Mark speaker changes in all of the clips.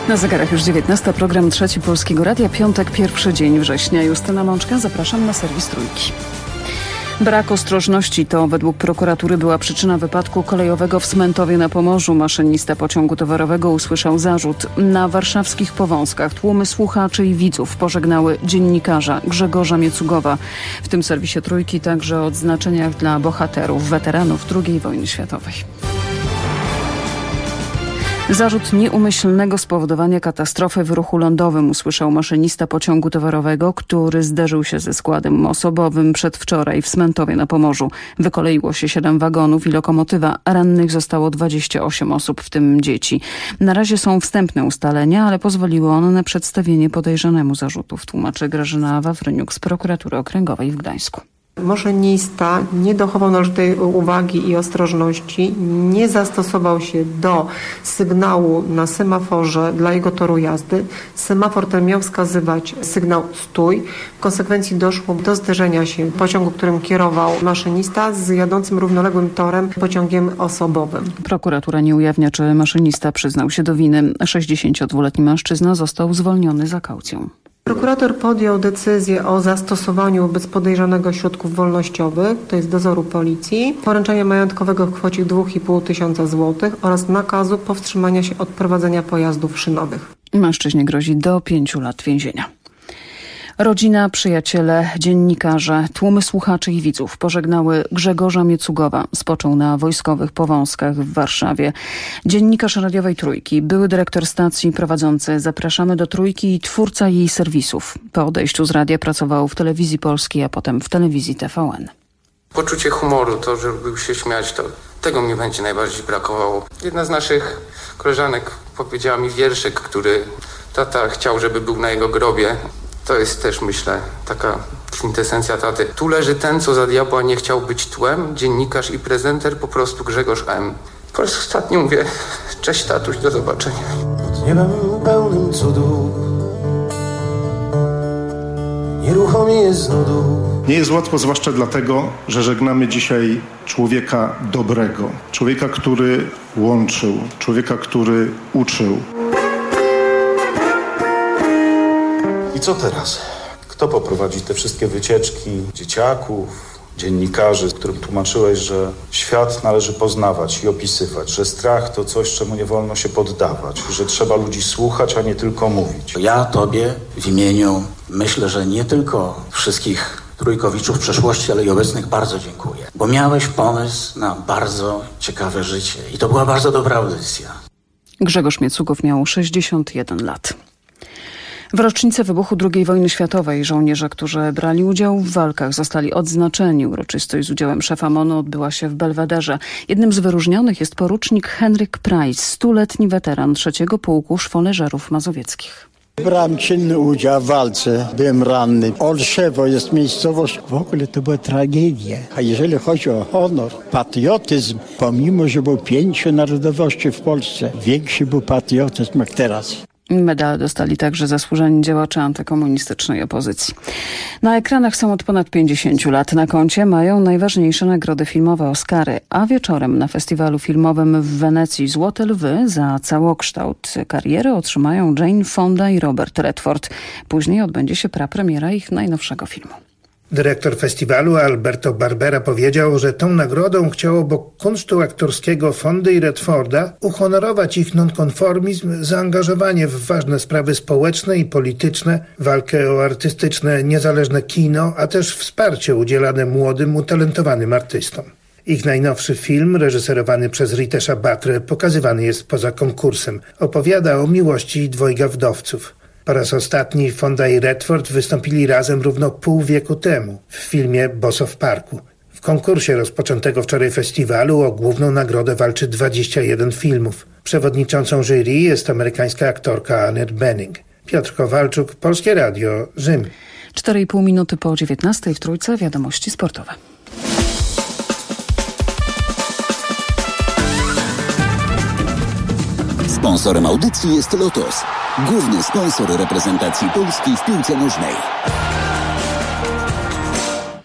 Speaker 1: Na zegarach już 19. Program Trzeci Polskiego Radia. Piątek, pierwszy dzień września. Justyna Mączka, zapraszam na serwis Trójki. Brak ostrożności to według prokuratury była przyczyna wypadku kolejowego w Smentowie na Pomorzu. Maszynista pociągu towarowego usłyszał zarzut. Na warszawskich Powązkach tłumy słuchaczy i widzów pożegnały dziennikarza Grzegorza Miecugowa. W tym serwisie Trójki także o odznaczeniach dla bohaterów, weteranów II wojny światowej. Zarzut nieumyślnego spowodowania katastrofy w ruchu lądowym usłyszał maszynista pociągu towarowego, który zderzył się ze składem osobowym przedwczoraj w Smentowie na Pomorzu. Wykoleiło się 7 wagonów i lokomotywa. Rannych zostało 28 osób, w tym dzieci. Na razie są wstępne ustalenia, ale pozwoliły one na przedstawienie podejrzanemu zarzutów, tłumaczy Grażyna Wawryniuk z Prokuratury Okręgowej w Gdańsku.
Speaker 2: Maszynista nie dochował należytej uwagi i ostrożności, nie zastosował się do sygnału na semaforze dla jego toru jazdy. Semafor ten miał wskazywać sygnał stój. W konsekwencji doszło do zderzenia się pociągu, którym kierował maszynista, z jadącym równoległym torem pociągiem osobowym.
Speaker 1: Prokuratura nie ujawnia, czy maszynista przyznał się do winy. 62-letni mężczyzna został zwolniony za kaucją.
Speaker 2: Prokurator podjął decyzję o zastosowaniu wobec podejrzanego środków wolnościowych, to jest dozoru policji, poręczenia majątkowego w kwocie 2,5 tysiąca złotych oraz nakazu powstrzymania się od prowadzenia pojazdów szynowych.
Speaker 1: Mężczyźnie grozi do 5 lat więzienia. Rodzina, przyjaciele, dziennikarze, tłumy słuchaczy i widzów pożegnały Grzegorza Miecugowa. Spoczął na wojskowych Powązkach w Warszawie. Dziennikarz radiowej Trójki, były dyrektor stacji prowadzący Zapraszamy do Trójki i twórca jej serwisów. Po odejściu z radia pracował w Telewizji Polskiej, a potem w Telewizji TVN.
Speaker 3: Poczucie humoru, to, że lubił się śmiać, tego mi będzie najbardziej brakowało. Jedna z naszych koleżanek powiedziała mi wierszyk, który tata chciał, żeby był na jego grobie. To jest też, myślę, taka kwintesencja taty. Tu leży ten, co za diabła nie chciał być tłem, dziennikarz i prezenter, po prostu Grzegorz M. Po raz ostatni mówię, cześć tatuś, do zobaczenia.
Speaker 4: Pod niebem pełnym cudów, nieruchomi jest z nudów.
Speaker 5: Nie jest łatwo, zwłaszcza dlatego, że żegnamy dzisiaj człowieka dobrego. Człowieka, który łączył, człowieka, który uczył.
Speaker 6: I co teraz? Kto poprowadzi te wszystkie wycieczki dzieciaków, dziennikarzy, którym tłumaczyłeś, że świat należy poznawać i opisywać, że strach to coś, czemu nie wolno się poddawać, że trzeba ludzi słuchać, a nie tylko mówić.
Speaker 7: Ja tobie w imieniu, myślę, że nie tylko wszystkich trójkowiczów przeszłości, ale i obecnych bardzo dziękuję, bo miałeś pomysł na bardzo ciekawe życie i to była bardzo dobra audycja.
Speaker 1: Grzegorz Miecugow miał 61 lat. W rocznicę wybuchu II wojny światowej żołnierze, którzy brali udział w walkach, zostali odznaczeni. Uroczystość z udziałem szefa MON-u odbyła się w Belwederze. Jednym z wyróżnionych jest porucznik Henryk Price, 100-letni weteran 3. Pułku Szwoleżerów Mazowieckich.
Speaker 8: Brałem czynny udział w walce, byłem ranny. Olszewo jest miejscowość. W ogóle to była tragedia. A jeżeli chodzi o honor, patriotyzm, pomimo, że było 5 narodowości w Polsce, większy był patriotyzm jak teraz.
Speaker 1: Medale dostali także zasłużeni działacze antykomunistycznej opozycji. Na ekranach są od ponad 50 lat. Na koncie mają najważniejsze nagrody filmowe Oscary, a wieczorem na festiwalu filmowym w Wenecji Złote Lwy za całokształt kariery otrzymają Jane Fonda i Robert Redford. Później odbędzie się prapremiera ich najnowszego filmu.
Speaker 9: Dyrektor festiwalu Alberto Barbera powiedział, że tą nagrodą chciał obok kunsztu aktorskiego Fondy i Redforda uhonorować ich nonkonformizm, zaangażowanie w ważne sprawy społeczne i polityczne, walkę o artystyczne, niezależne kino, a też wsparcie udzielane młodym, utalentowanym artystom. Ich najnowszy film, reżyserowany przez Ritesha Batre, pokazywany jest poza konkursem. Opowiada o miłości dwojga wdowców. Po raz ostatni Fonda i Redford wystąpili razem równo pół wieku temu w filmie Boso w parku. W konkursie rozpoczętego wczoraj festiwalu o główną nagrodę walczy 21 filmów. Przewodniczącą jury jest amerykańska aktorka Annette Bening. Piotr Kowalczuk, Polskie Radio, Rzym.
Speaker 1: 4,5 minuty po 19 w Trójce, wiadomości sportowe.
Speaker 10: Sponsorem audycji jest Lotos, główny sponsor reprezentacji Polski w piłce nożnej.
Speaker 1: W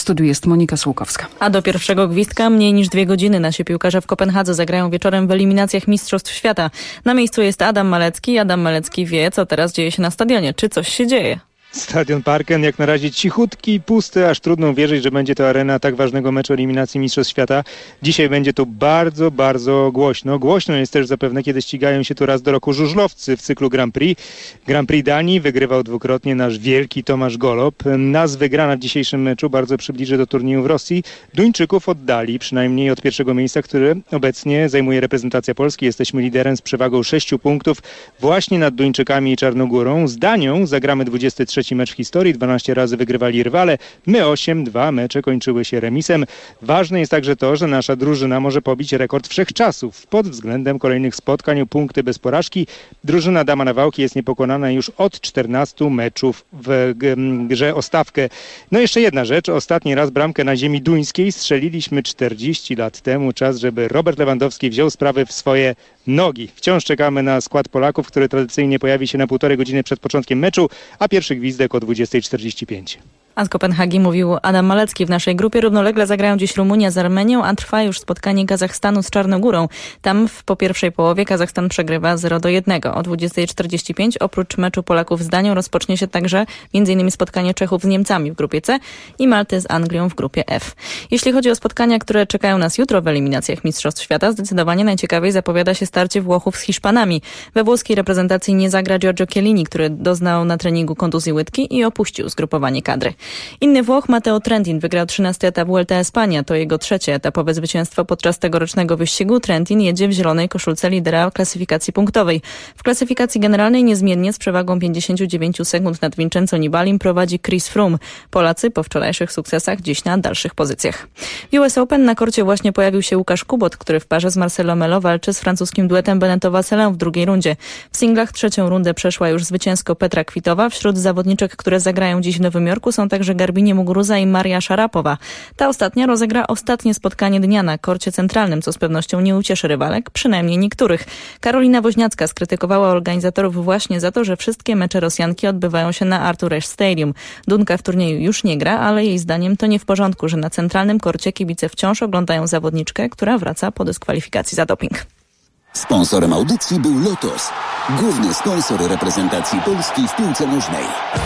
Speaker 1: studiu jest Monika Słukowska.
Speaker 11: A do pierwszego gwizdka mniej niż 2 godziny. Nasi piłkarze w Kopenhadze zagrają wieczorem w eliminacjach Mistrzostw Świata. Na miejscu jest Adam Malecki. Adam Malecki wie, co teraz dzieje się na stadionie. Czy coś się dzieje?
Speaker 12: Stadion Parken jak na razie cichutki, pusty, aż trudno uwierzyć, że będzie to arena tak ważnego meczu eliminacji Mistrzostw Świata. Dzisiaj będzie tu bardzo, bardzo głośno. Głośno jest też zapewne, kiedy ścigają się tu raz do roku żużlowcy w cyklu Grand Prix. Grand Prix Danii wygrywał dwukrotnie nasz wielki Tomasz Golob. Nas wygrana w dzisiejszym meczu bardzo przybliży do turnieju w Rosji. Duńczyków oddali przynajmniej od pierwszego miejsca, które obecnie zajmuje reprezentacja Polski. Jesteśmy liderem z przewagą 6 punktów właśnie nad Duńczykami i Czarnogórą. Z Danią zagramy 23 mecz w historii, 12 razy wygrywali rywale, my 8, 2 mecze kończyły się remisem. Ważne jest także to, że nasza drużyna może pobić rekord wszechczasów pod względem kolejnych spotkań, punkty bez porażki. Drużyna Dama Nawałki jest niepokonana już od 14 meczów w grze o stawkę. No jeszcze jedna rzecz, ostatni raz bramkę na ziemi duńskiej strzeliliśmy 40 lat temu. Czas, żeby Robert Lewandowski wziął sprawy w swoje nogi. Wciąż czekamy na skład Polaków, który tradycyjnie pojawi się na 1,5 godziny przed początkiem meczu, a pierwszy gwizdek o 20:45.
Speaker 11: A z Kopenhagi mówił Adam Malecki. W naszej grupie równolegle zagrają dziś Rumunia z Armenią, a trwa już spotkanie Kazachstanu z Czarnogórą. Tam po pierwszej połowie Kazachstan przegrywa 0-1. O 20:45 oprócz meczu Polaków z Danią rozpocznie się także m.in. spotkanie Czechów z Niemcami w grupie C i Malty z Anglią w grupie F. Jeśli chodzi o spotkania, które czekają nas jutro w eliminacjach Mistrzostw Świata, zdecydowanie najciekawiej zapowiada się starcie Włochów z Hiszpanami. We włoskiej reprezentacji nie zagra Giorgio Chiellini, który doznał na treningu kontuzji łydki i opuścił zgrupowanie kadry. Inny Włoch, Matteo Trentin, wygrał 13. etap Vuelta a España. To jego 3. etapowe zwycięstwo podczas tegorocznego wyścigu. Trentin jedzie w zielonej koszulce lidera klasyfikacji punktowej. W klasyfikacji generalnej niezmiennie z przewagą 59 sekund nad Vincenzo Nibalim prowadzi Chris Froome. Polacy po wczorajszych sukcesach dziś na dalszych pozycjach. W US Open na korcie właśnie pojawił się Łukasz Kubot, który w parze z Marcelo Melo walczy z francuskim duetem Beneteau-Vasselin w drugiej rundzie. W singlach 3. rundę przeszła już zwycięsko Petra Kvitova. Wśród zawodniczek, które zagrają dziś w Nowym Jorku są także Garbinie Muguruza i Maria Szarapowa. Ta ostatnia rozegra ostatnie spotkanie dnia na korcie centralnym, co z pewnością nie ucieszy rywalek, przynajmniej niektórych. Karolina Woźniacka skrytykowała organizatorów właśnie za to, że wszystkie mecze Rosjanki odbywają się na Arthur Ashe Stadium. Dunka w turnieju już nie gra, ale jej zdaniem to nie w porządku, że na centralnym korcie kibice wciąż oglądają zawodniczkę, która wraca po dyskwalifikacji za doping.
Speaker 10: Sponsorem audycji był Lotos, główny sponsor reprezentacji Polski w piłce nożnej.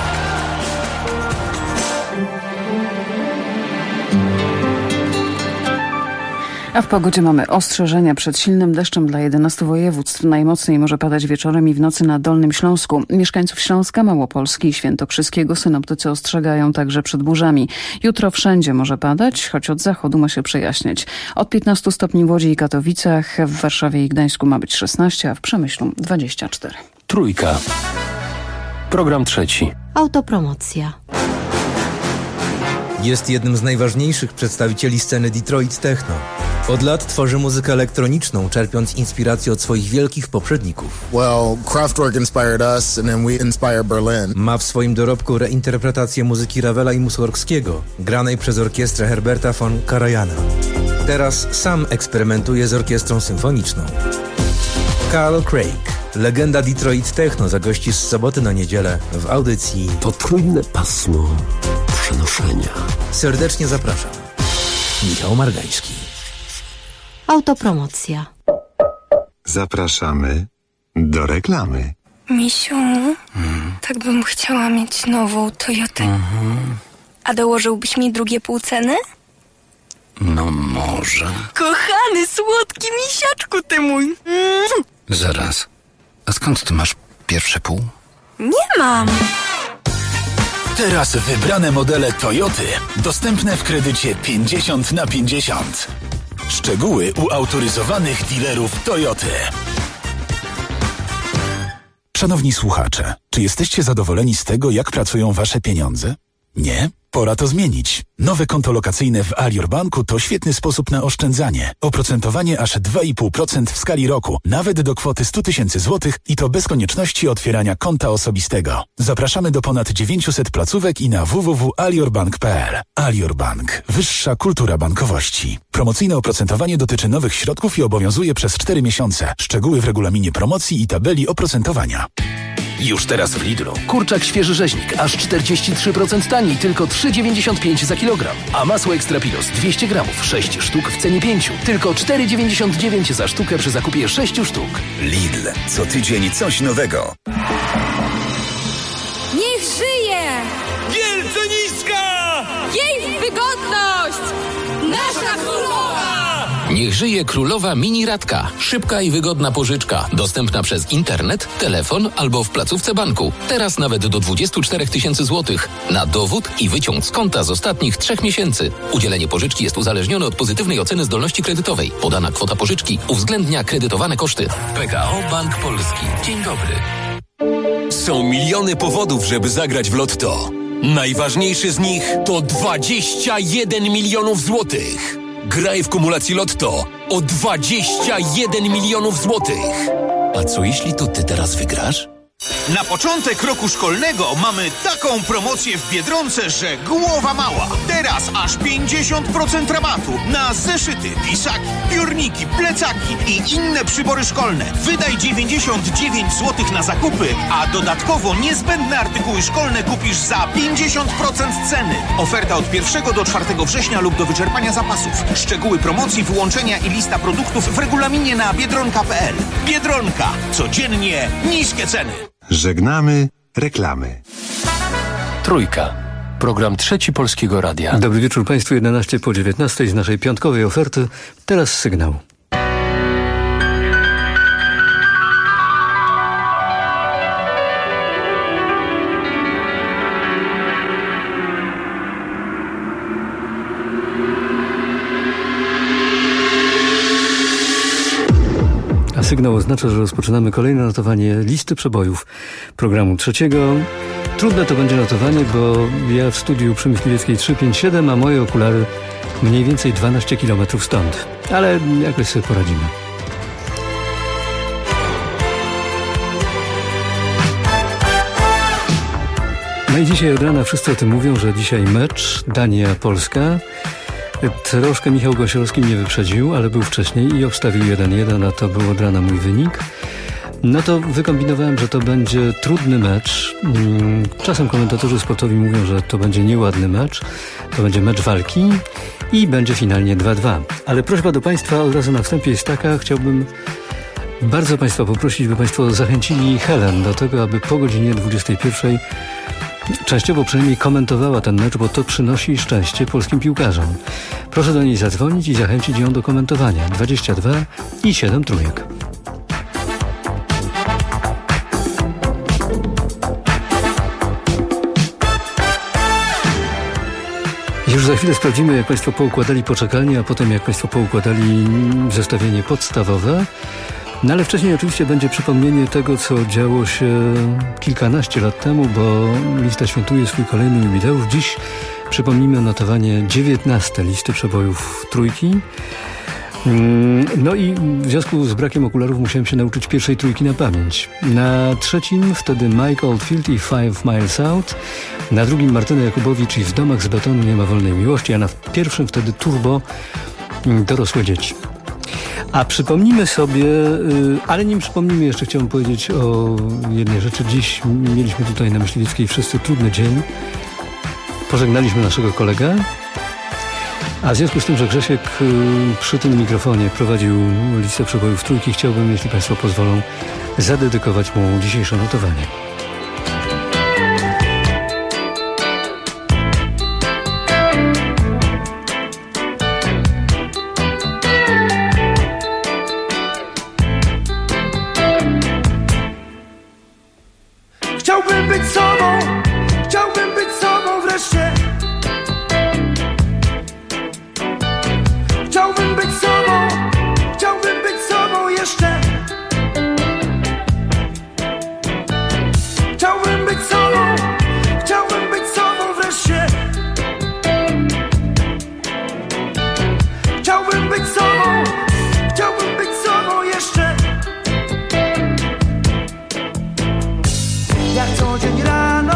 Speaker 1: A w pogodzie mamy ostrzeżenia przed silnym deszczem dla 11 województw. Najmocniej może padać wieczorem i w nocy na Dolnym Śląsku. Mieszkańców Śląska, Małopolski i Świętokrzyskiego synoptycy ostrzegają także przed burzami. Jutro wszędzie może padać, choć od zachodu ma się przejaśnieć. Od 15 stopni w Łodzi i Katowicach, w Warszawie i Gdańsku ma być 16, a w Przemyślu 24.
Speaker 13: Trójka. Program 3.
Speaker 14: Autopromocja.
Speaker 15: Jest jednym z najważniejszych przedstawicieli sceny Detroit Techno. Od lat tworzy muzykę elektroniczną, czerpiąc inspirację od swoich wielkich poprzedników.
Speaker 16: Kraftwerk inspired us and then we inspire Berlin.
Speaker 15: Ma w swoim dorobku reinterpretację muzyki Ravela i Mussorgskiego, granej przez orkiestrę Herberta von Karajana. Teraz sam eksperymentuje z orkiestrą symfoniczną. Carl Craig, legenda Detroit Techno, zagości z soboty na niedzielę w audycji
Speaker 13: Potrójne pasmo przenoszenia.
Speaker 15: Serdecznie zapraszam. Michał Margański.
Speaker 14: Autopromocja.
Speaker 17: Zapraszamy do reklamy.
Speaker 18: Misiu, tak bym chciała mieć nową Toyotę. A dołożyłbyś mi drugie pół ceny?
Speaker 13: No może.
Speaker 18: Kochany, słodki misiaczku ty mój.
Speaker 13: Zaraz. A skąd ty masz pierwsze pół?
Speaker 18: Nie mam.
Speaker 19: Teraz wybrane modele Toyoty dostępne w kredycie 50/50. Szczegóły u autoryzowanych dealerów Toyoty. Szanowni słuchacze, czy jesteście zadowoleni z tego, jak pracują wasze pieniądze? Nie? Pora to zmienić. Nowe konto lokacyjne w Alior Banku to świetny sposób na oszczędzanie. Oprocentowanie aż 2,5% w skali roku, nawet do kwoty 100 000 złotych i to bez konieczności otwierania konta osobistego. Zapraszamy do ponad 900 placówek i na www.aliorbank.pl. Alior Bank. Wyższa kultura bankowości. Promocyjne oprocentowanie dotyczy nowych środków i obowiązuje przez 4 miesiące. Szczegóły w regulaminie promocji i tabeli oprocentowania.
Speaker 20: Już teraz w Lidlu. Kurczak świeży rzeźnik, aż 43% taniej, tylko 3,95 za kilogram. A masło Extra Pilos 200 gramów, 6 sztuk w cenie 5, tylko 4,99 za sztukę przy zakupie 6 sztuk.
Speaker 21: Lidl. Co tydzień coś nowego.
Speaker 22: Niech żyje!
Speaker 23: Wielce niska!
Speaker 22: Jej wygodność! Nasza królowa!
Speaker 24: Niech żyje królowa mini Radka. Szybka i wygodna pożyczka. Dostępna przez internet, telefon albo w placówce banku. Teraz nawet do 24 000 złotych. Na dowód i wyciąg z konta z ostatnich 3 miesięcy. Udzielenie pożyczki jest uzależnione od pozytywnej oceny zdolności kredytowej. Podana kwota pożyczki uwzględnia kredytowane koszty. PKO Bank Polski. Dzień dobry.
Speaker 23: Są miliony powodów, żeby zagrać w Lotto. Najważniejszy z nich to 21 milionów złotych. Graj w kumulacji Lotto o 21 milionów złotych. A co jeśli to ty teraz wygrasz?
Speaker 25: Na początek roku szkolnego mamy taką promocję w Biedronce, że głowa mała. Teraz aż 50% rabatu na zeszyty, pisaki, piórniki, plecaki i inne przybory szkolne. Wydaj 99 zł na zakupy, a dodatkowo niezbędne artykuły szkolne kupisz za 50% ceny. Oferta od 1 do 4 września lub do wyczerpania zapasów. Szczegóły promocji, wyłączenia i lista produktów w regulaminie na biedronka.pl. Biedronka. Codziennie niskie ceny.
Speaker 17: Żegnamy reklamy.
Speaker 20: Trójka. Program Trzeci Polskiego Radia.
Speaker 26: Dobry wieczór Państwu, 11 po 19 z naszej piątkowej oferty. Teraz sygnał. Sygnał oznacza, że rozpoczynamy kolejne notowanie listy przebojów programu trzeciego. Trudne to będzie notowanie, bo ja w studiu przy Myśliwieckiej 357, a moje okulary mniej więcej 12 km stąd. Ale jakoś sobie poradzimy. No i dzisiaj od rana wszyscy o tym mówią, że dzisiaj mecz Dania-Polska. Troszkę Michał Gosiorski mnie wyprzedził, ale był wcześniej i obstawił 1-1, a to był od rana mój wynik. No to wykombinowałem, że to będzie trudny mecz. Czasem komentatorzy sportowi mówią, że to będzie nieładny mecz. To będzie mecz walki i będzie finalnie 2-2. Ale prośba do Państwa od razu na wstępie jest taka, chciałbym bardzo Państwa poprosić, by Państwo zachęcili Helen do tego, aby po godzinie 21 częściowo przynajmniej komentowała ten mecz, bo to przynosi szczęście polskim piłkarzom. Proszę do niej zadzwonić i zachęcić ją do komentowania. 22 i 7 trójek. Już za chwilę sprawdzimy, jak Państwo poukładali poczekalnię, a potem jak Państwo poukładali zestawienie podstawowe. No ale wcześniej oczywiście będzie przypomnienie tego, co działo się kilkanaście lat temu, bo lista świętuje swój kolejny jubileusz. Dziś przypomnimy notowanie 19 listy przebojów trójki. No i w związku z brakiem okularów musiałem się nauczyć pierwszej trójki na pamięć. Na trzecim wtedy Mike Oldfield i 5 Miles Out. Na drugim Martyna Jakubowicz i W domach z betonu nie ma wolnej miłości. A na pierwszym wtedy Turbo, Dorosłe dzieci. A przypomnimy sobie, ale nim przypomnimy, jeszcze chciałbym powiedzieć o jednej rzeczy. Dziś mieliśmy tutaj na Myśliwieckiej wszyscy trudny dzień. Pożegnaliśmy naszego kolegę, a w związku z tym, że Grzesiek przy tym mikrofonie prowadził listę przebojów trójki, chciałbym, jeśli Państwo pozwolą, zadedykować mu dzisiejsze notowanie.
Speaker 4: Chciałbym być sobą wreszcie. Chciałbym być sobą jeszcze. Chciałbym być sobą wreszcie. Chciałbym być sobą jeszcze. Jak co dzień rano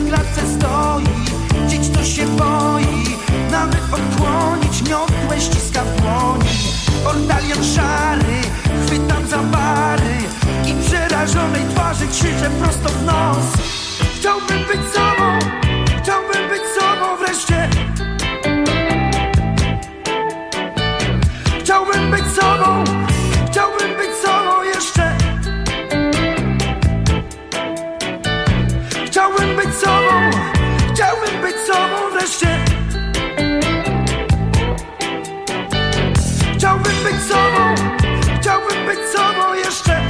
Speaker 4: w klatce stoi, dziś to się boi, nawet odkłonić miotłę ściska w dłoni. Ortalion szary, chwytam za bary i przerażonej twarzy krzyczę prosto w nos. Chciałbym być sobą, chciałbym być sobą wreszcie. Chciałbym być sobą, chciałbym być sobą jeszcze. Chciałbym być sobą, chciałbym być sobą wreszcie. Chciałbym być sobą, chciałbym być sobą jeszcze.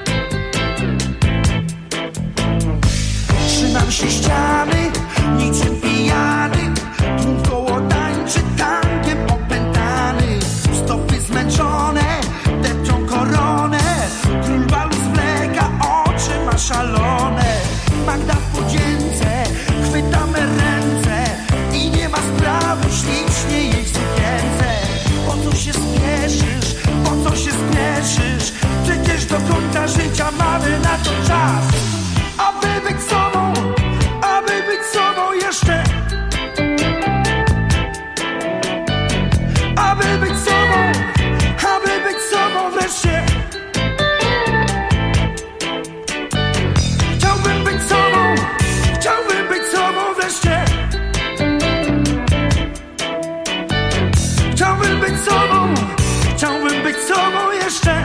Speaker 4: Trzymam się ściany, niczym pijany. Tłum koło tańczy tankiem opętany. Stopy zmęczone, depczą koronę. Król balu zwleka, oczy ma szalone. Magda w podzięce, chwytamy ręce. I nie ma sprawy, ślicznie jej w sukience. Po co się spieszysz, po co się spieszysz? Przecież do końca życia mamy na to czas. Aby być sobą, aby być sobą jeszcze. Aby być sobą, aby być sobą wreszcie. Chciałbym być sobą, chciałbym być sobą wreszcie. Chciałbym być sobą, chciałbym być sobą jeszcze.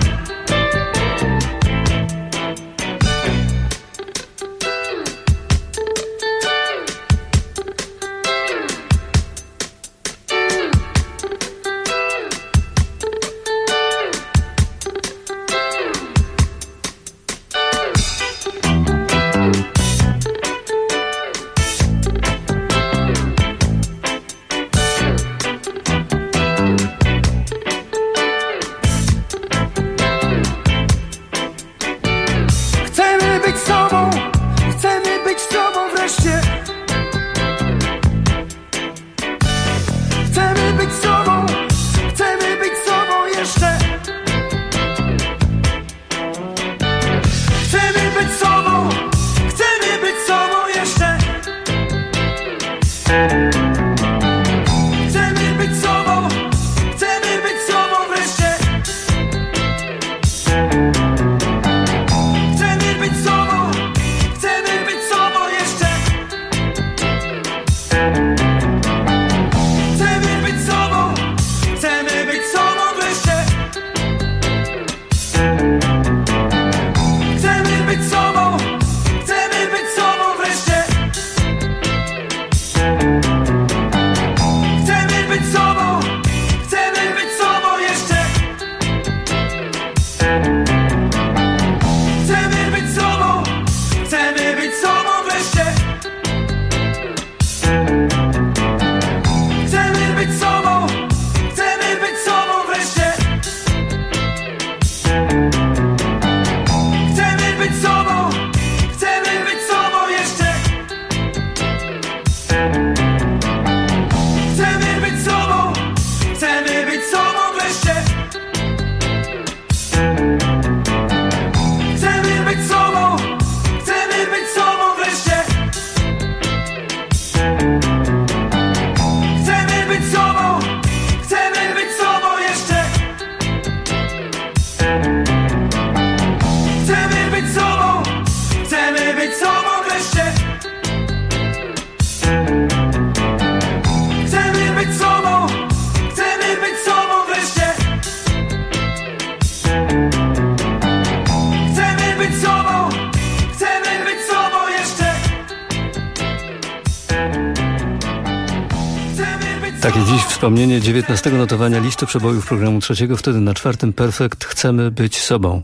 Speaker 26: Takie dziś wspomnienie 19 notowania listy przebojów programu trzeciego, wtedy na 4. Perfekt Chcemy być sobą.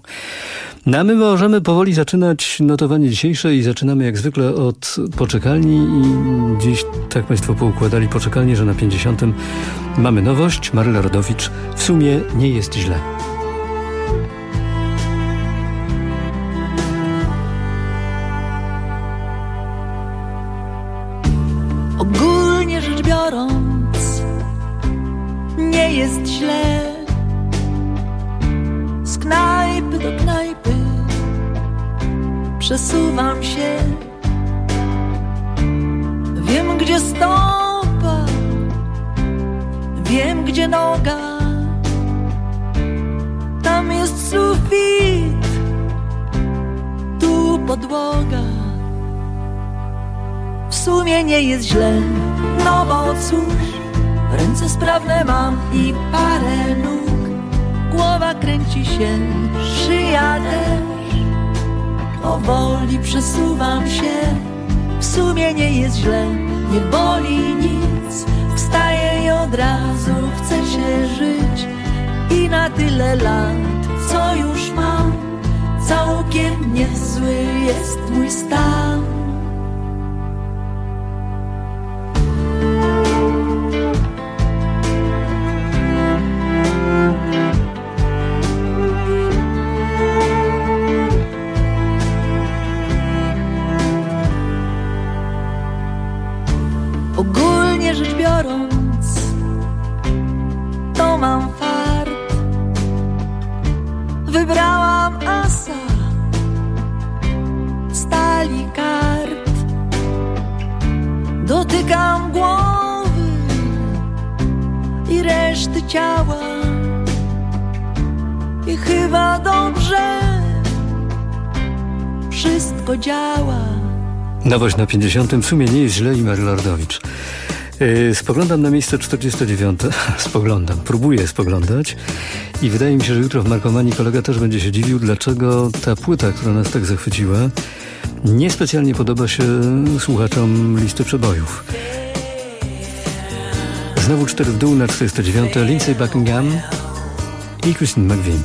Speaker 26: No a my możemy powoli zaczynać notowanie dzisiejsze i zaczynamy jak zwykle od poczekalni i dziś tak Państwo poukładali poczekalnię, że na 50. mamy nowość. Maryla Rodowicz, w sumie nie jest źle.
Speaker 2: Ogólnie rzecz biorąc, nie jest źle. Z knajpy do knajpy przesuwam się. gdzie stopa, wiem, gdzie noga. Tam jest sufit, tu podłoga. W sumie nie jest źle, no bo cóż, ręce sprawne mam i parę nóg. Głowa kręci się, szyja też. Powoli przesuwam się. W sumie nie jest źle, nie boli nic. Wstaję i od razu chce się żyć. I na tyle lat, co już mam, całkiem niezły jest mój stan. Ogólnie rzecz biorąc, to mam fart. Wybrałam asa stali kart. Dotykam głowy i reszty ciała. I chyba dobrze wszystko działa.
Speaker 26: Nowość na 50. W sumie nie jest źle i Mary Lordowicz. Spoglądam na miejsce 49. Próbuję spoglądać i wydaje mi się, że jutro w Markomanii kolega też będzie się dziwił, dlaczego ta płyta, która nas tak zachwyciła, niespecjalnie podoba się słuchaczom listy przebojów. Znowu 4 w dół na 49. Lindsey Buckingham i Christine McVie.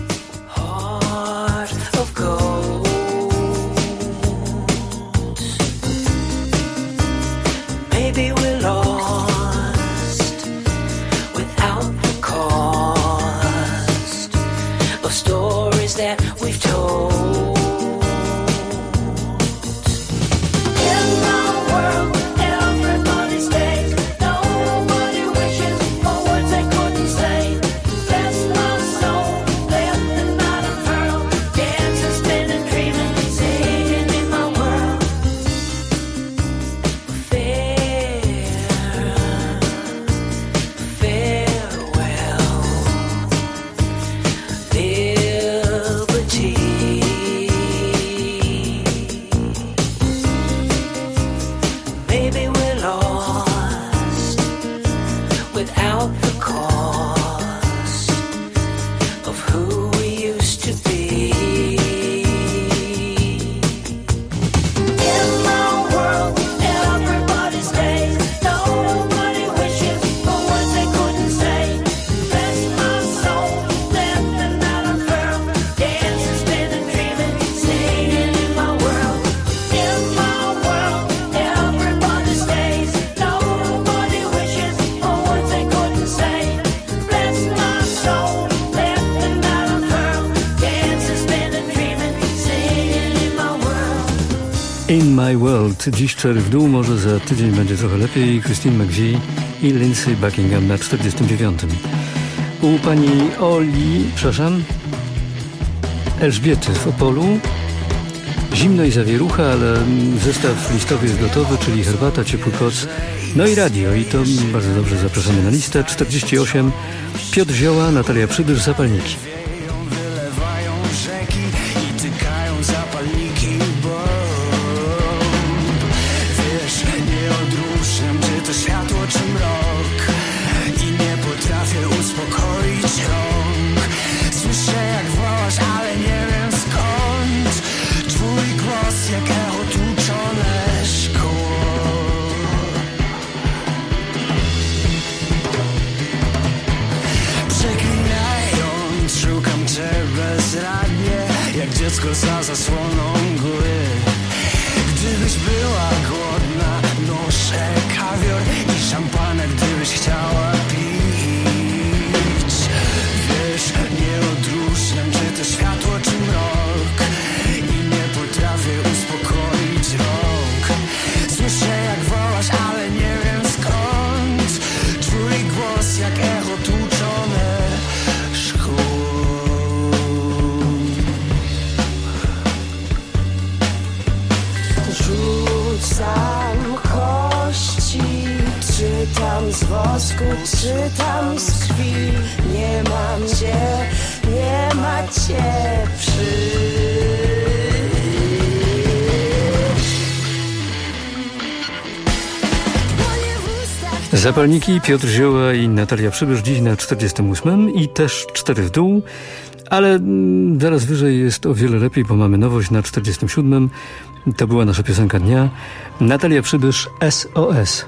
Speaker 26: In My World. Dziś 4 w dół, może za tydzień będzie trochę lepiej. Christine McVie i Lindsey Buckingham na 49. U pani Elżbiety w Opolu. Zimno i zawierucha, ale zestaw listowy jest gotowy, czyli herbata, ciepły koc, no i radio. I to bardzo dobrze zapraszamy na listę. 48. Piotr Zioła, Natalia Przybysz, Zapalniki.
Speaker 4: Światło czy mrok i nie potrafię uspokoić rąk. Słyszę jak wołasz, ale nie wiem skąd. Twój głos jak echo tłuczone szkło. Przeklinając szukam cię bezradnie, jak dziecko za zasłoną góry. Gdybyś była głodna, noszę kawior i szampanek, gdybyś chciała pić. Wiesz, nie odróżniam, czy to światło, czy mrok i nie potrafię uspokoić rąk. Słyszę jak wołasz, ale nie wiem skąd. Twój głos jak echo tłuczone szkło. Rzucam kości
Speaker 3: czy tam z wosku, czy tam z krwi. Nie mam cię, nie ma cię
Speaker 26: Zapalniki, Piotr Zioła i Natalia Przybysz dziś na 48 i też 4 w dół, ale zaraz wyżej jest o wiele lepiej, bo mamy nowość na 47. To była nasza piosenka dnia. Natalia Przybysz, SOS.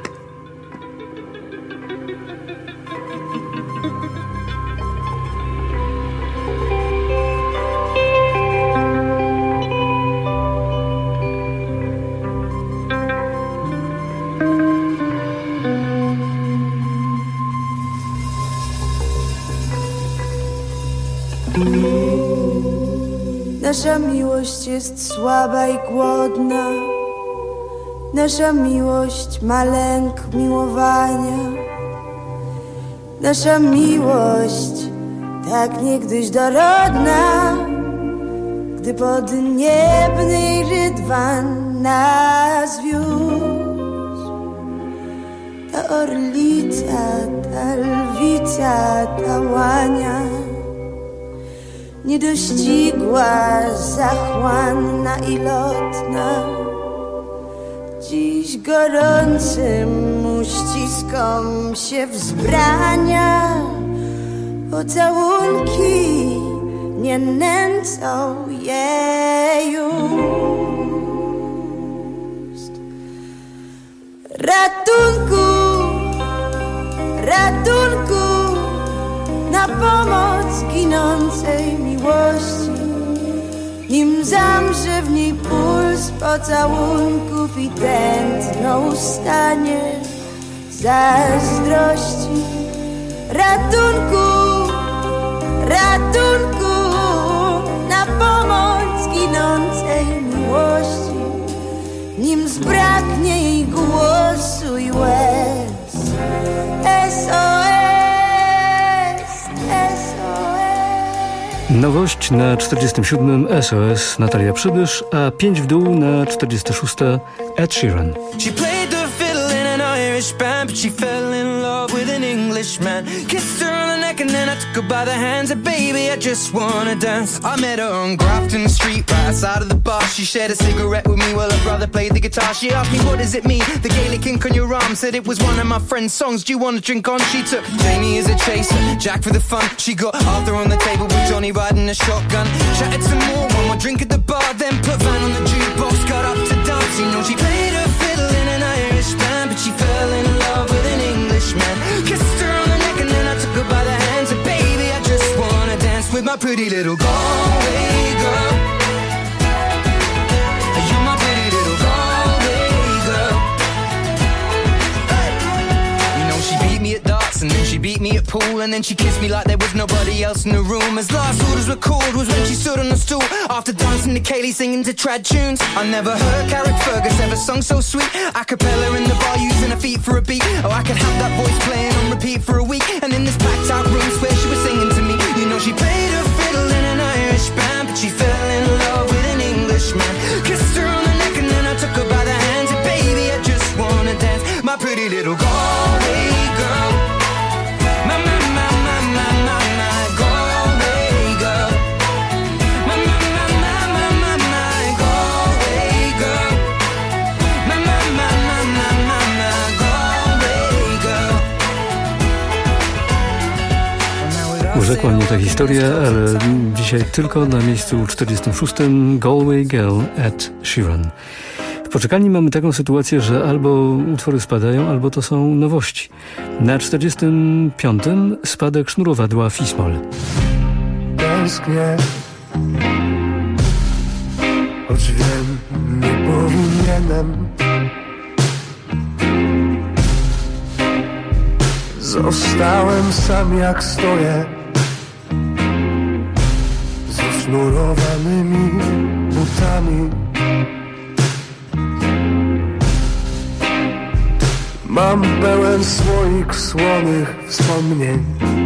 Speaker 3: Nasza miłość jest słaba i głodna. Nasza miłość ma lęk miłowania. Nasza miłość tak niegdyś dorodna, gdy podniebny rydwan nas wiózł. Ta orlica, ta lwica, ta łania niedościgła, zachłanna i lotna, dziś gorącym uściskom się wzbrania. Pocałunki nie nęcą jej ust. Ratunku, ratunku, na pomoc ginącej miłości, nim zamrze w niej puls pocałunków i tętno ustanie zazdrości. Ratunku, ratunku, na pomoc ginącej miłości, nim zbraknie jej głosu i łez. SOS.
Speaker 26: Nowość na 47. SOS Natalia Przybysz, a 5 w dół na 46. Ed Sheeran.
Speaker 5: She played the fiddle in an Irish band, but she fell in love with an Englishman. Kissed her on the neck and then I took her by the hands. And baby, I just wanna dance. I met her on Grafton Street, right outside of the bar. She shared a cigarette with me while her brother played the guitar. She asked me, what does it mean? The Gaelic ink on your arm. Said it was one of my friend's songs. Do you want to drink on? She took Jamie as a chaser, Jack for the fun. She got Arthur on the table with Johnny riding a shotgun. Chatted some more, one more drink at the bar, then put Van on the jukebox, got up to dance. You know she played her fiddle in an Irish band, but she fell in love with an Englishman. Kissed her on the neck and then I took her by the hands. And baby, I just wanna dance with my pretty little Galway girl. You're my pretty little Galway girl. Hey. You know she beat me at darts and then she beat me at pool, and then she kissed me like there was nobody else in the room. As last orders were called was when she stood on the stool after dancing to Kaylee singing to trad tunes. I never heard Carrick Fergus ever sung so sweet. A cappella in the bar using her feet for a beat. Oh, I could have that voice playing on repeat for a week. And in this packed out room where she was singing to me. You know she played her fiddle in an Irish band, but she fell in love with an Englishman. Kissed her on the neck and then I took her by the hands. And baby, I just wanna dance, my pretty little Galway girl. My, my, my, my, my, my, my Galway girl. My, my, my, my, my, my, my Galway girl. My, my, my, my, my, my, my Galway girl.
Speaker 26: Urzekła mnie ta historia, ale dzisiaj tylko na miejscu 46. Galway Girl, Ed Sheeran. W poczekalni mamy taką sytuację, że albo utwory spadają, albo to są nowości. Na 45. spadek sznurowadła Fismol.
Speaker 4: Tęsknię, choć wiem, nie powinienem. Zostałem sam jak stoję, z zasznurowanymi butami. Mam pełen słoik słonych wspomnień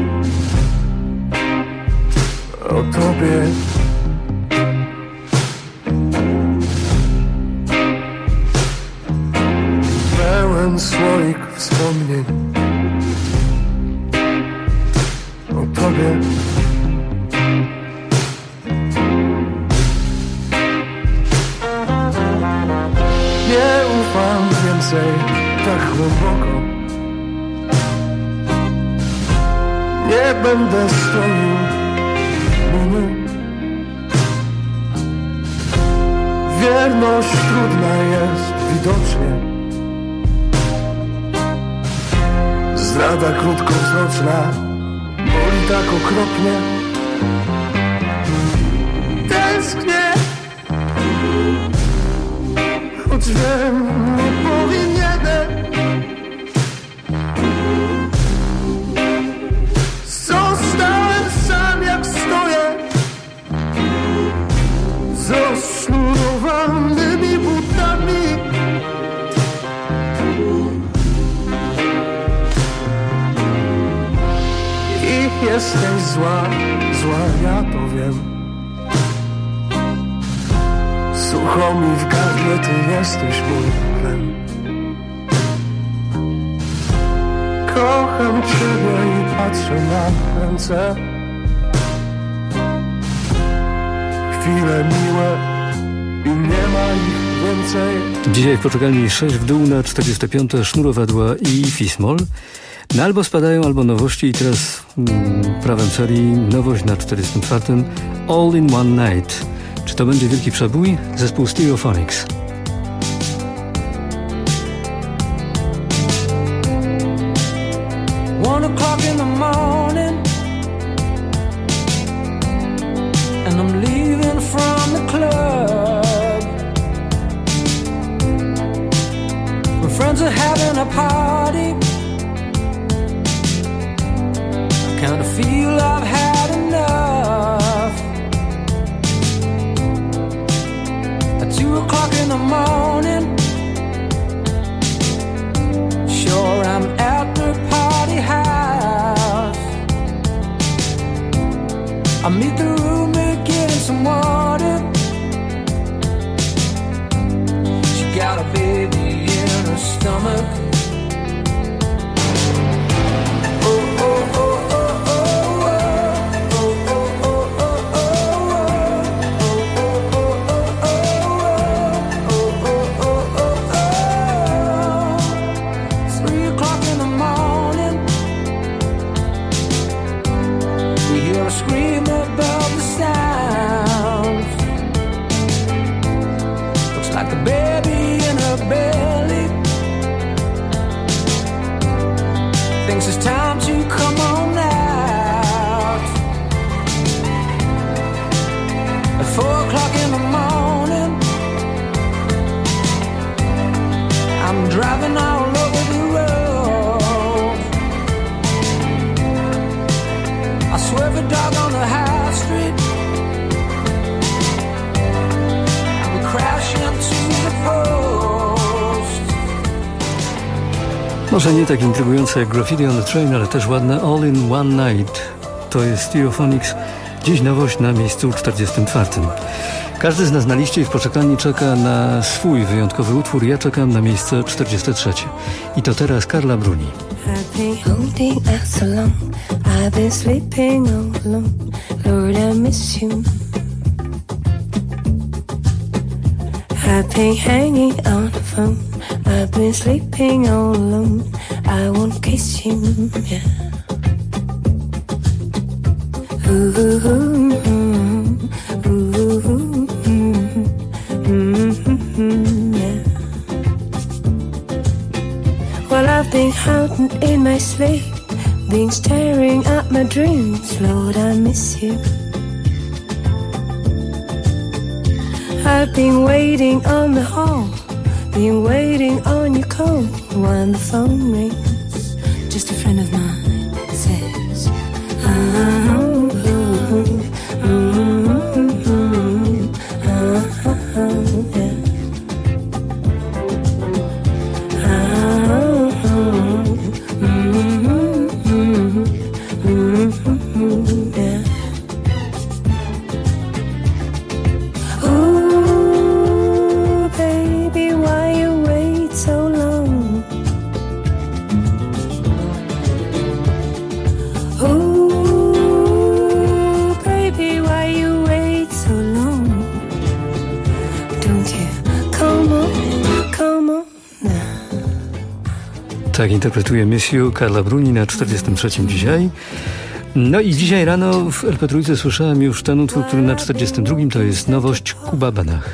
Speaker 4: o tobie. Pełen
Speaker 6: pełen słoik wspomnień o tobie. Nie ufam więcej tak głęboko. Nie będę stroił miny. Wierność trudna jest widocznie. Zdrada krótkowzroczna boli tak okropnie. Tęsknię, choć wiem, nie powinienem. Zostałem sam jak stoję, z rozsznurowanymi butami. I jesteś zła, ja to wiem. Sucho mi w gardle, ty jesteś mój tlen. Kocham ciebie i patrzę na ręce. Chwile miłe i nie ma ich więcej.
Speaker 26: Dzisiaj w poczekalni 6 w dół na 45. sznurowadła i Fismol. No albo spadają, albo nowości i teraz prawem serii nowość na 44. All in One Night. Czy to będzie wielki przebój? Zespół Stereophonics.
Speaker 2: 1 o'clock in the morning, and I'm leaving from the club. My friends are having a party. I kind of feel I've had enough. At 2 o'clock in the morning, sure I'm at the party house. I meet the roommate getting some water. She got a baby in her stomach. Scream above the sounds. Looks like the baby in her belly thinks it's time to come on out. At 4 o'clock in the morning, I'm driving all over the road. I swerve a dog on the high street, and we crash into the post.
Speaker 26: Może nie tak intrygujące jak Graffiti on the Train, ale też ładne. All in One Night. To jest Stereophonics. Dziś nowość na miejscu 44. Każdy z nas na liście i w poczekalni czeka na swój wyjątkowy utwór. Ja czekam na miejsce 43. I to teraz Carla Bruni.
Speaker 7: I've been holding out so long. I've been sleeping all alone. Lord, I miss you. I've been hanging on the phone. I've been sleeping all alone. I won't kiss you, yeah. Ooh, ooh, ooh, ooh, yeah. Well, I've been hiding in my sleep, been staring at my dreams. Lord, I miss you. I've been waiting on the hall, been waiting on your call. When the phone rings, just a friend of mine says,
Speaker 26: Tak interpretuje Miss You Carla Bruni na 43. dzisiaj. No i dzisiaj rano w LP Trójce słyszałem już ten utwór, który na 42. to jest nowość Kuba Banach.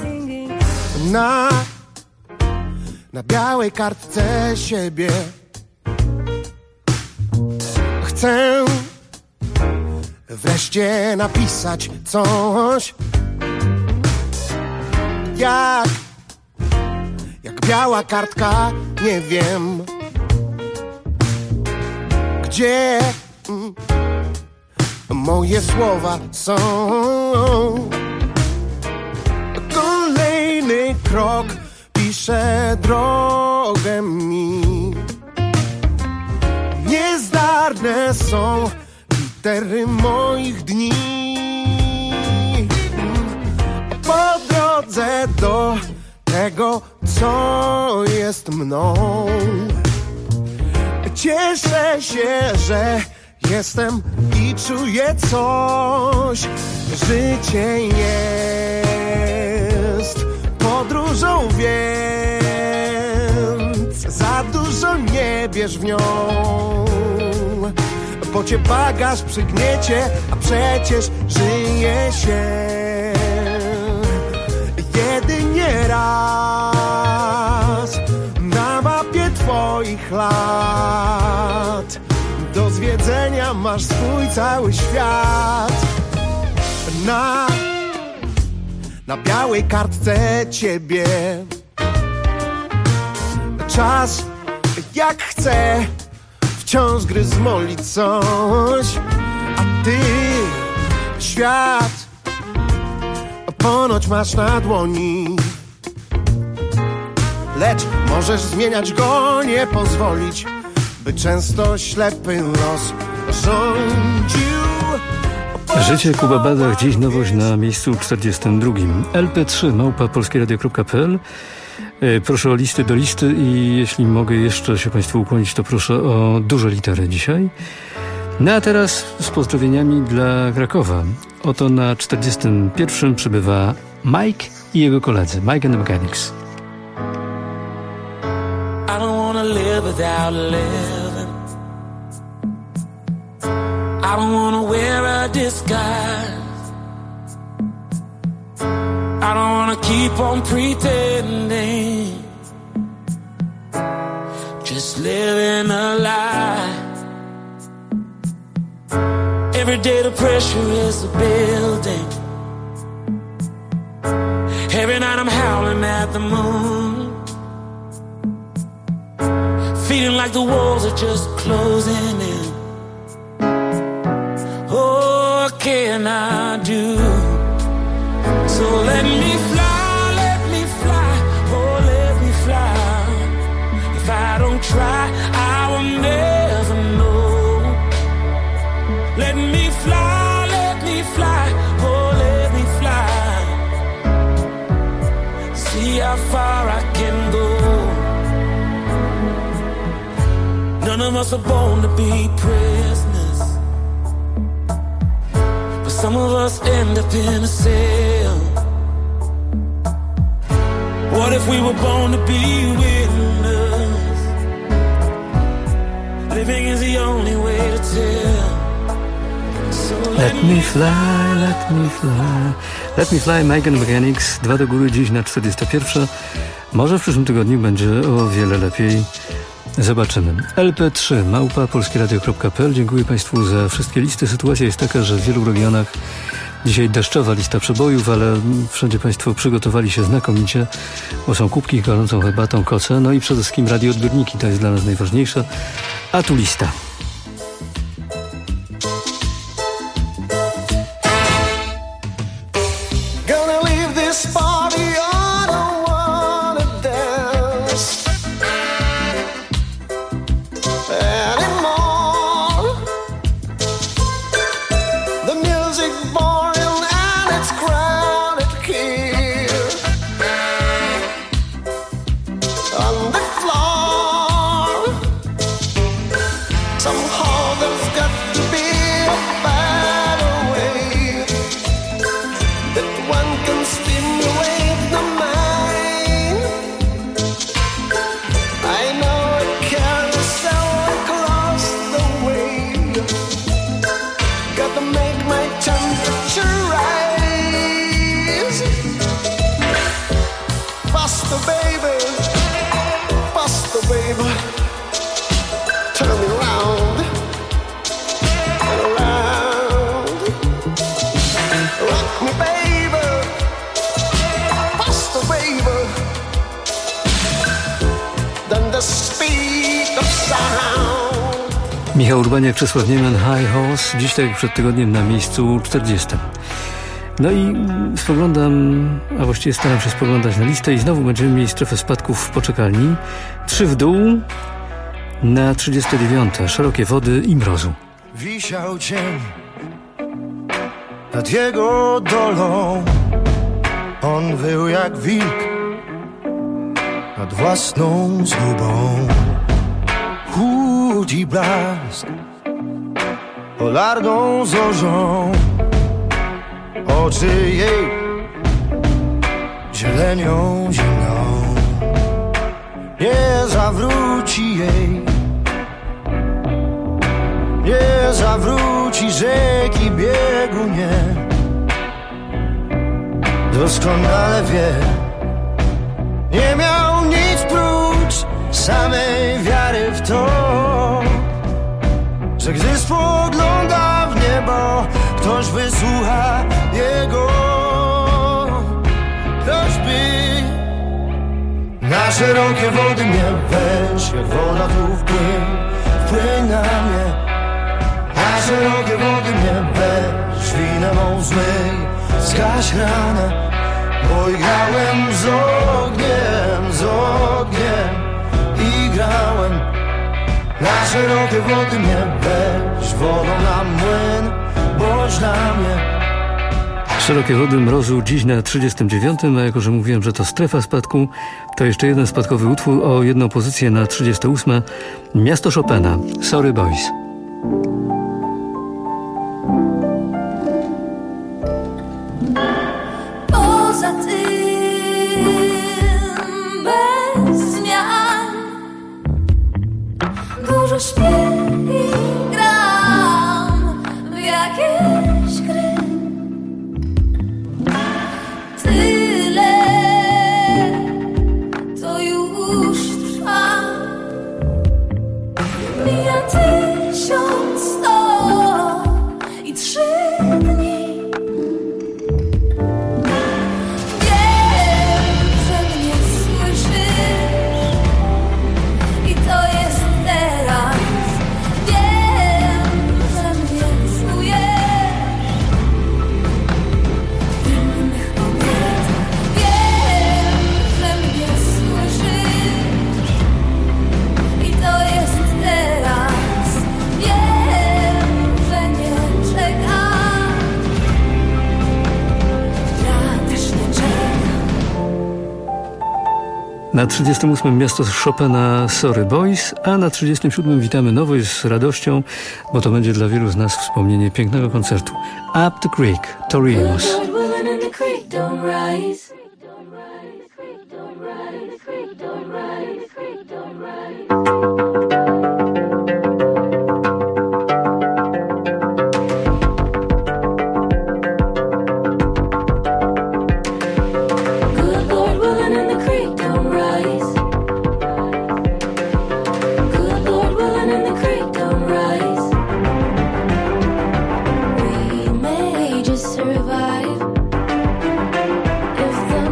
Speaker 1: Na białej kartce siebie chcę wreszcie napisać coś, jak biała kartka, nie wiem gdzie moje słowa są. Kolejny krok pisze drogę mi. Niezdarne są litery moich dni. Po drodze do tego, co jest mną, cieszę się, że jestem i czuję coś. Życie jest podróżą, więc za dużo nie bierz w nią, bo cię bagaż przygniecie, a przecież żyje się jedynie raz na mapie twoich lat. Do zwiedzenia masz swój cały świat. Na białej kartce ciebie czas jak chce wciąż gryzmolić coś, a ty świat ponoć masz na dłoni, lecz możesz zmieniać go, nie pozwolić, by często ślepy los rządził.
Speaker 26: Życie Kuba Banach, dziś nowość na miejscu 42. LP3 @polskieradio.pl. Proszę o listy do listy i jeśli mogę jeszcze się Państwu ukłonić, to proszę o duże litery dzisiaj. No a teraz z pozdrowieniami dla Krakowa. Oto na 41. przybywa Mike i jego koledzy, Mike and the Mechanics.
Speaker 8: I don't wanna live without living. I don't wanna wear a disguise. I don't wanna keep on pretending. Just living a lie. Every day the pressure is building. Every night I'm howling at the moon, feeling like the walls are just closing in. Oh, what can I do? So let me fly, oh let me fly. If I don't try, I will never know. Let me fly, oh let me fly. See how far I can go. None of us are born to be prisoners, but some of us end up in a cell. What if we were born to be winners? Living is the only way to tell. So
Speaker 26: let me fly, let me fly. Let me fly, Mike and Mechanics. 2 do góry dziś na 41. Może w przyszłym tygodniu będzie o wiele lepiej. Zobaczymy. LP3 @polskieradio.pl. Dziękuję Państwu za wszystkie listy. Sytuacja jest taka, że w wielu regionach dzisiaj deszczowa lista przebojów, ale wszędzie Państwo przygotowali się znakomicie, bo są kubki, gorącą herbatą, koce, no i przede wszystkim radioodbiorniki, to jest dla nas najważniejsze. A tu lista.
Speaker 1: Faster, baby, faster, baby. Turn me round and around. Rock me, baby, faster, baby, than the speed of sound.
Speaker 26: Michał Urbaniak, Czesław Nieman, High Horse. Dziś, tak jak przed tygodniem, na miejscu 40. No i spoglądam, a właściwie staram się spoglądać na listę i znowu będziemy mieli strefę spadków w poczekalni. 3 w dół na 39. Szerokie wody i mrozu.
Speaker 4: Wisiał cień nad jego dolą. On wył jak wilk nad własną zgubą. Chłód i blask polarną zorzą. Oczy jej zielenią zimną. Nie zawróci jej, nie zawróci rzeki biegu, nie. Doskonale wie, nie miał nic prócz samej wiary w to, że gdy spogląda w niebo, ktoś wysłucha jego. Ktoś by na szerokie wody mnie weź, jak woda tu wpłyń na mnie. Na szerokie wody mnie weź, winę mą zmyj, zgaś ranę, bo grałem z ogniem i grałem. Na szerokie wody mnie weź, wodą na młyn, bądź dla mnie.
Speaker 26: Szerokie wody mrozu dziś na 39, a jako że mówiłem, że to strefa spadku, to jeszcze jeden spadkowy utwór o jedną pozycję na 38. Miasto Chopina, Sorry Boys.
Speaker 2: Poza tym bez zmian dużo śpię i gram w jakieś gry. Tyle to już trwa. Mija 1103 dni. Wiem, że mnie słyszysz i to jest teraz. Wiem, że mnie czujesz w innych kobietach. Wiem, że mnie słyszysz i to jest teraz. Wiem, że nie czekam. Ja też nie czekam.
Speaker 26: Na 38. miasto Chopina, Sorry Boys, a na 37. witamy nowość z radością, bo to będzie dla wielu z nas wspomnienie pięknego koncertu. Up the Creek, Tori Amos.
Speaker 2: Lord willing and the creek don't rise. Good Lord willing and the creek don't rise. Good Lord willing and the creek don't rise. We may just survive if the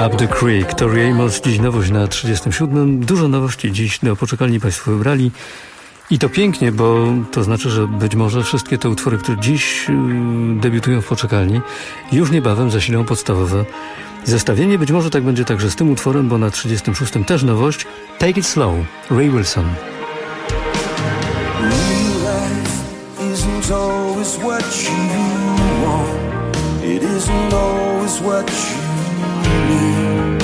Speaker 26: Up the Creek. Tori Amos, dziś nowość na 37. Dużo nowości dziś do poczekalni Państwo wybrali. I to pięknie, bo to znaczy, że być może wszystkie te utwory, które dziś debiutują w poczekalni, już niebawem zasilą podstawowe zestawienie. Być może tak będzie także z tym utworem, bo na 36. też nowość. Take It Slow, Ray Wilson.
Speaker 4: Isn't always what you want. It isn't always what you need.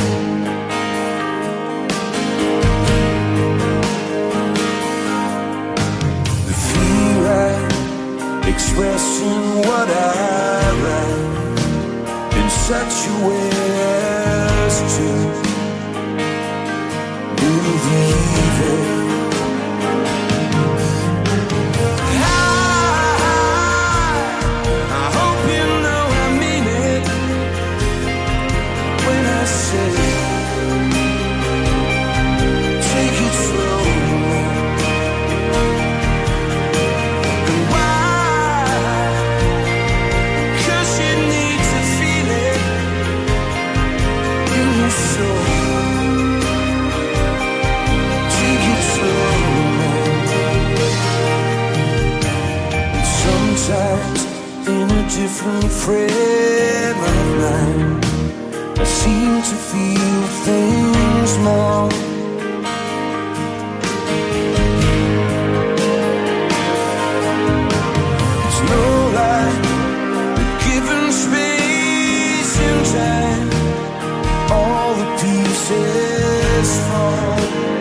Speaker 4: The fear I expressing what I write in such a way as to believe it. In a different frame of mind, I seem to feel things more. It's no lie, but given space and time, all the pieces fall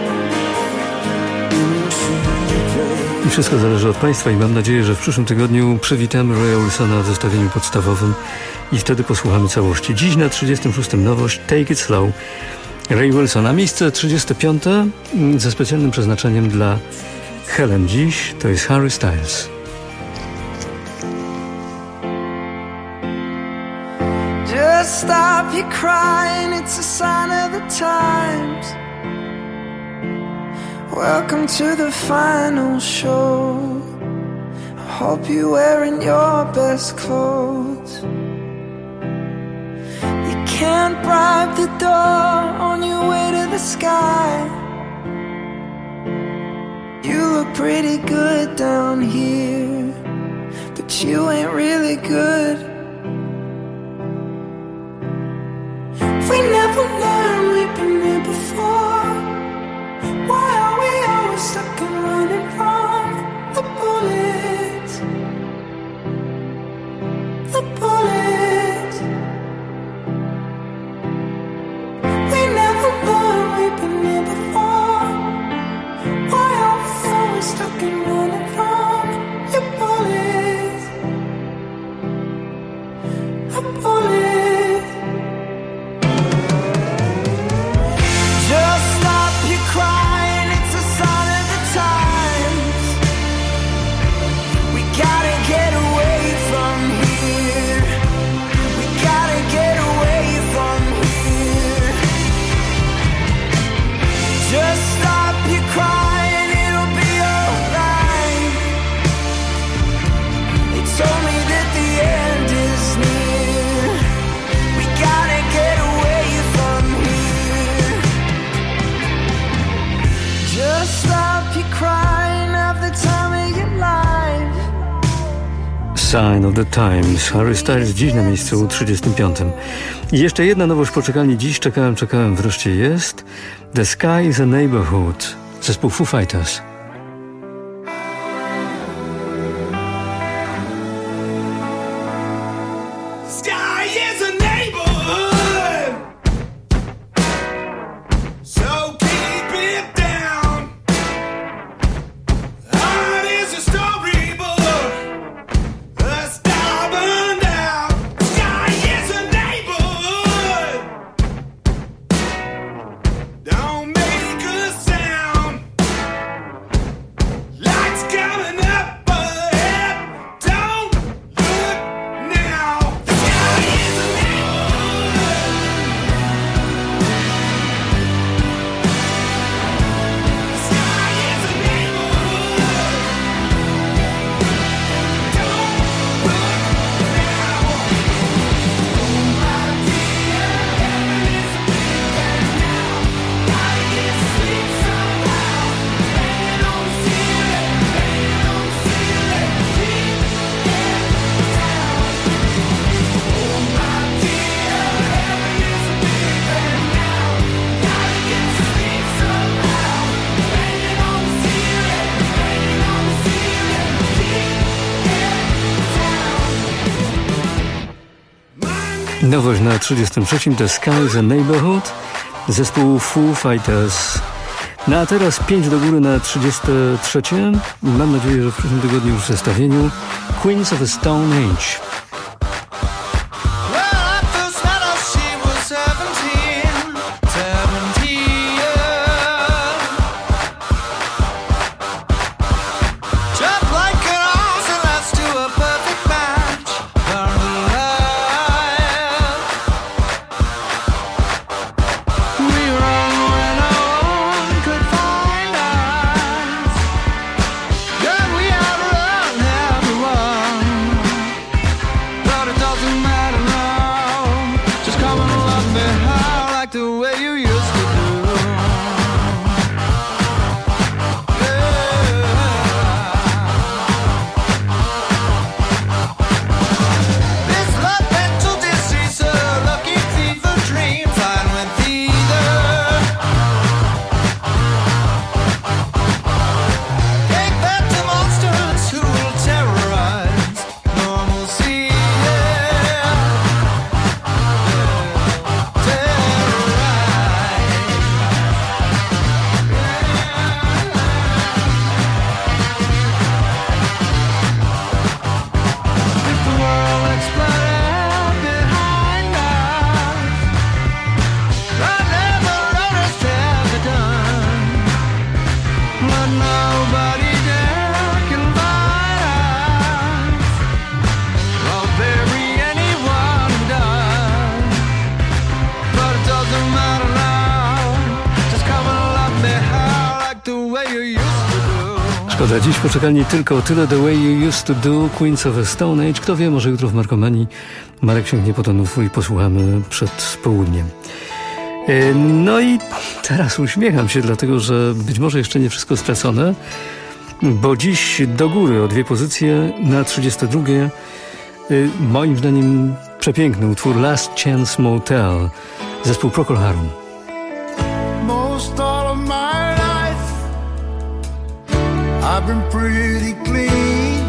Speaker 4: into place.
Speaker 26: I wszystko zależy od Państwa i mam nadzieję, że w przyszłym tygodniu przywitamy Raya Wilsona w zestawieniu podstawowym i wtedy posłuchamy całości. Dziś na 36. nowość Take It Slow, Ray Wilson. A miejsce 35. ze specjalnym przeznaczeniem dla Helen dziś to jest Harry Styles.
Speaker 3: Just stop your crying, it's a sign of the times. Welcome to the final show. I hope you're wearing your best clothes. You can't bribe the door on your way to the sky. You look pretty good down here, but you ain't really good. We never learned, we've been here before. Why are we always stuck and running from the bullets? The bullets. We never learned, we've been here before. Why are we always stuck and running from your bullets? The bullets. Just stop your crying, it's a sign of the times. We gotta get away from here. We gotta get away from here. Just stop your crying, it'll be alright. They told me that the end is near. We gotta get away from here. Just stop your crying, have the time of your life.
Speaker 26: Sign of the Times. Harry Styles dziś na miejscu 35. I jeszcze jedna nowość poczekalni. Dziś czekałem, wreszcie jest. The Sky is a Neighborhood. Zespół Foo Fighters.
Speaker 4: Sky is a neighborhood, so keep it down. Art is a storybook, a star burned out. Sky is a neighborhood, don't make a sound.
Speaker 26: nowość na 33. The Skies and Neighborhood, zespół Foo Fighters. No a teraz 5 do góry na 33. Mam nadzieję, że w przyszłym tygodniu już w zestawieniu Queens of the Stone Age. Szkoda, dziś poczekalni tylko tyle. The Way You Used To Do, Queens of the Stone Age. Kto wie, może jutro w Markomanii Marek sięgnie po ten utwór i posłuchamy przed południem. No i teraz uśmiecham się, dlatego że być może jeszcze nie wszystko stracone, bo dziś do góry o 2 pozycje na 32. Moim zdaniem przepiękny utwór Last Chance Motel, zespół Procol Harum.
Speaker 4: Most all of my life I've been pretty clean,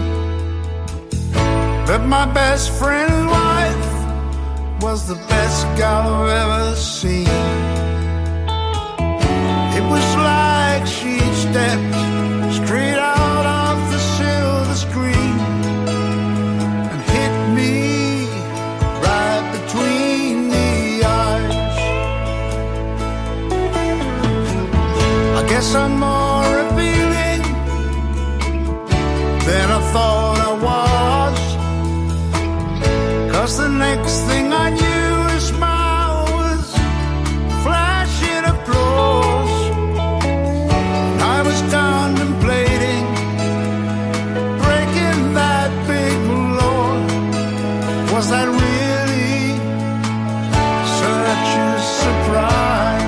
Speaker 4: but my best friend's wife was the best gal I've ever seen. It was like she'd stepped straight out of the silver screen and hit me right between the eyes. I guess I'm more appealing than I thought I was, 'cause the next thing I knew, her smile was flashing applause. I was contemplating breaking that big law. Was that really such a surprise?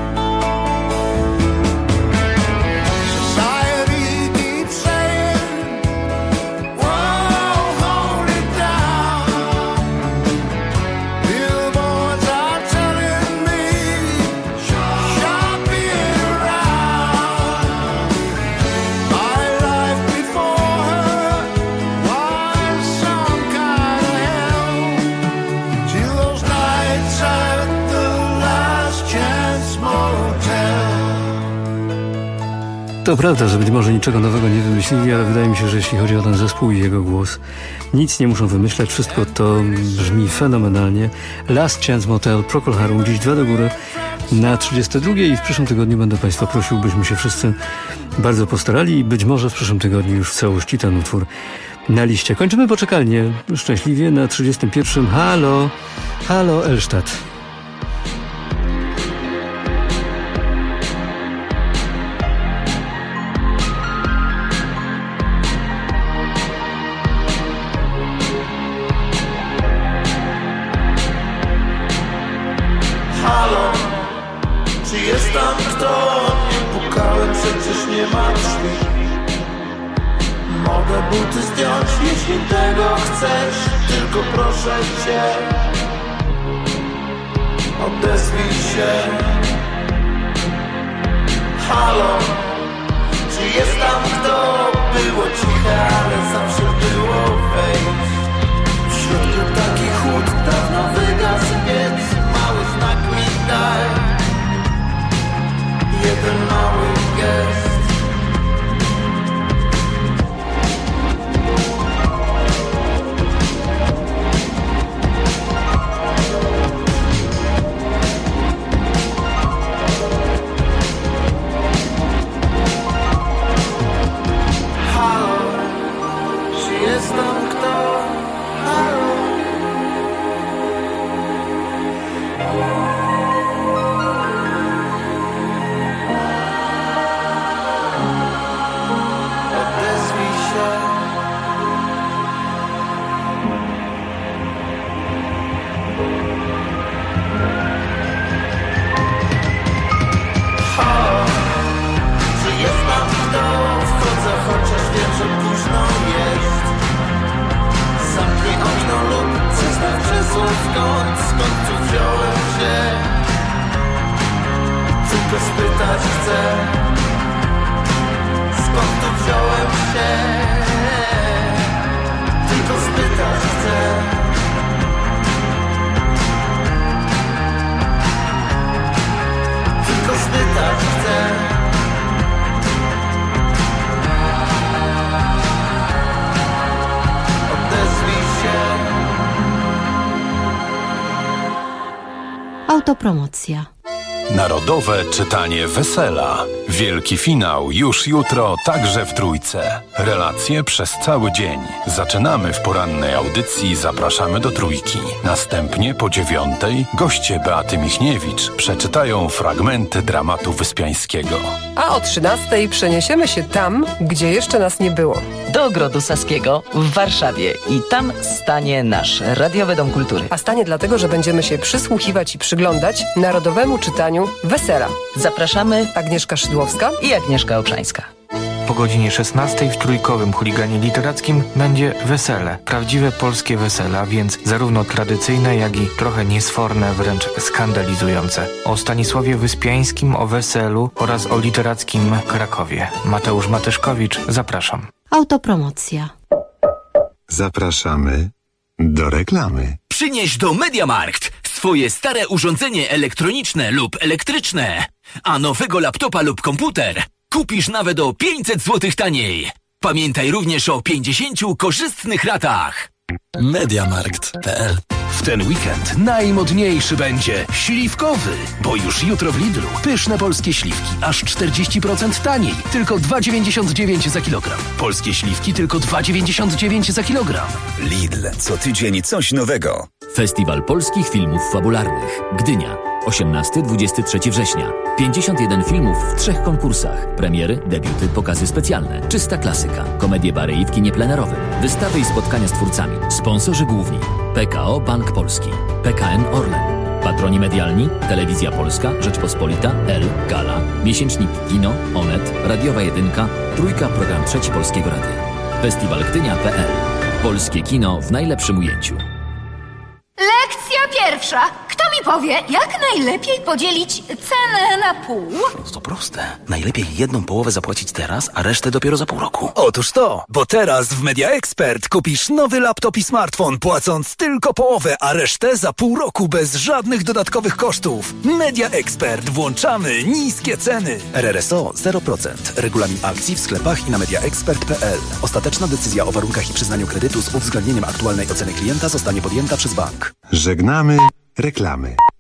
Speaker 4: Society keeps saying, whoa, hold it down. Billboards are telling me, shop it around. My life before her was some kind of hell, till those nights at the Last Chance Motel.
Speaker 26: To prawda, że być może niczego nowego nie wymyślili, ale wydaje mi się, że jeśli chodzi o ten zespół i jego głos, nic nie muszą wymyślać, wszystko to brzmi fenomenalnie. Last Chance Motel, Procol Harum, dziś 2 do góry na 32. i w przyszłym tygodniu będę Państwa prosił, byśmy się wszyscy bardzo postarali i być może w przyszłym tygodniu już w całości ten utwór na liście. Kończymy poczekalnie szczęśliwie na 31. Halo, halo Elsztad.
Speaker 4: Halo, czy jest tam kto? Nie pukałem, przecież nie ma drzwi. Mogę buty zdjąć, jeśli tego chcesz. Tylko proszę cię, odezwij się. Halo, czy jest tam kto? Było ciche, ale zawsze było wejść. W środku taki chłód. dawno wygasł piec, mały znak mi daj, jeden mały gest. Halo, czy jest tam kto? Halo. Odezwij się. Halo, czy jest tam kto? Wchodzę, chociaż wiem, że późno jest. Zamknij okno lub przestaw krzesło skąd tu wziąłem się. Tylko spytać chcę, skąd tu wziąłem się. Tylko spytać chcę. Tylko spytać chcę. Odezwij się.
Speaker 14: Autopromocja.
Speaker 19: Narodowe czytanie Wesela. Wielki finał już jutro, także w Trójce. Relacje przez cały dzień. Zaczynamy w porannej audycji, zapraszamy do Trójki. Następnie po 9:00 goście Beaty Michniewicz przeczytają fragmenty dramatu Wyspiańskiego.
Speaker 9: A o 13:00 przeniesiemy się tam, gdzie jeszcze nas nie było.
Speaker 2: Do Ogrodu Saskiego w Warszawie i tam stanie nasz Radiowy Dom Kultury.
Speaker 9: A stanie dlatego, że będziemy się przysłuchiwać i przyglądać narodowemu czytaniu Wesela.
Speaker 2: Zapraszamy
Speaker 9: Agnieszka Szydłowska
Speaker 2: i Agnieszka Obszańska.
Speaker 10: Po godzinie 16:00 w Trójkowym Chuliganie Literackim będzie wesele. Prawdziwe polskie wesela, więc zarówno tradycyjne, jak i trochę niesforne, wręcz skandalizujące. O Stanisławie Wyspiańskim, o weselu oraz o literackim Krakowie. Mateusz Matyszkowicz, zapraszam.
Speaker 14: Autopromocja.
Speaker 17: Zapraszamy do reklamy.
Speaker 11: Przynieś do MediaMarkt swoje stare urządzenie elektroniczne lub elektryczne, a nowego laptopa lub komputer kupisz nawet o 500 zł taniej. Pamiętaj również o 50 korzystnych ratach.
Speaker 20: Mediamarkt.pl. W ten weekend najmodniejszy będzie śliwkowy, bo już jutro w Lidlu pyszne polskie śliwki aż 40% taniej, tylko 2,99 za kilogram. Polskie śliwki tylko 2,99 za kilogram.
Speaker 21: Lidl, co tydzień coś nowego.
Speaker 12: Festiwal Polskich Filmów Fabularnych. Gdynia. 18-23 września. 51 filmów w 3 konkursach. Premiery, debiuty, pokazy specjalne. Czysta klasyka. Komedie bary i w kinie plenerowym. Wystawy i spotkania z twórcami. Sponsorzy główni. PKO Bank Polski. PKN Orlen. Patroni medialni. Telewizja Polska, Rzeczpospolita, L, Gala. Miesięcznik Kino, Onet, Radiowa Jedynka, Trójka, program Trzeci Polskiego Radia. Festiwalgdynia.pl. Polskie kino w najlepszym ujęciu.
Speaker 22: Lekcja pierwsza. Kto mi powie, jak najlepiej podzielić cenę na pół?
Speaker 15: To proste. Najlepiej jedną połowę zapłacić teraz, a resztę dopiero za pół roku.
Speaker 16: Otóż to, bo teraz w Media Expert kupisz nowy laptop i smartfon, płacąc tylko połowę, a resztę za pół roku bez żadnych dodatkowych kosztów. Media Expert. Włączamy niskie ceny.
Speaker 15: RRSO 0%. Regulamin akcji w sklepach i na mediaexpert.pl. Ostateczna decyzja o warunkach i przyznaniu kredytu z uwzględnieniem aktualnej oceny klienta zostanie podjęta przez bank.
Speaker 17: Żegnamy reklamy.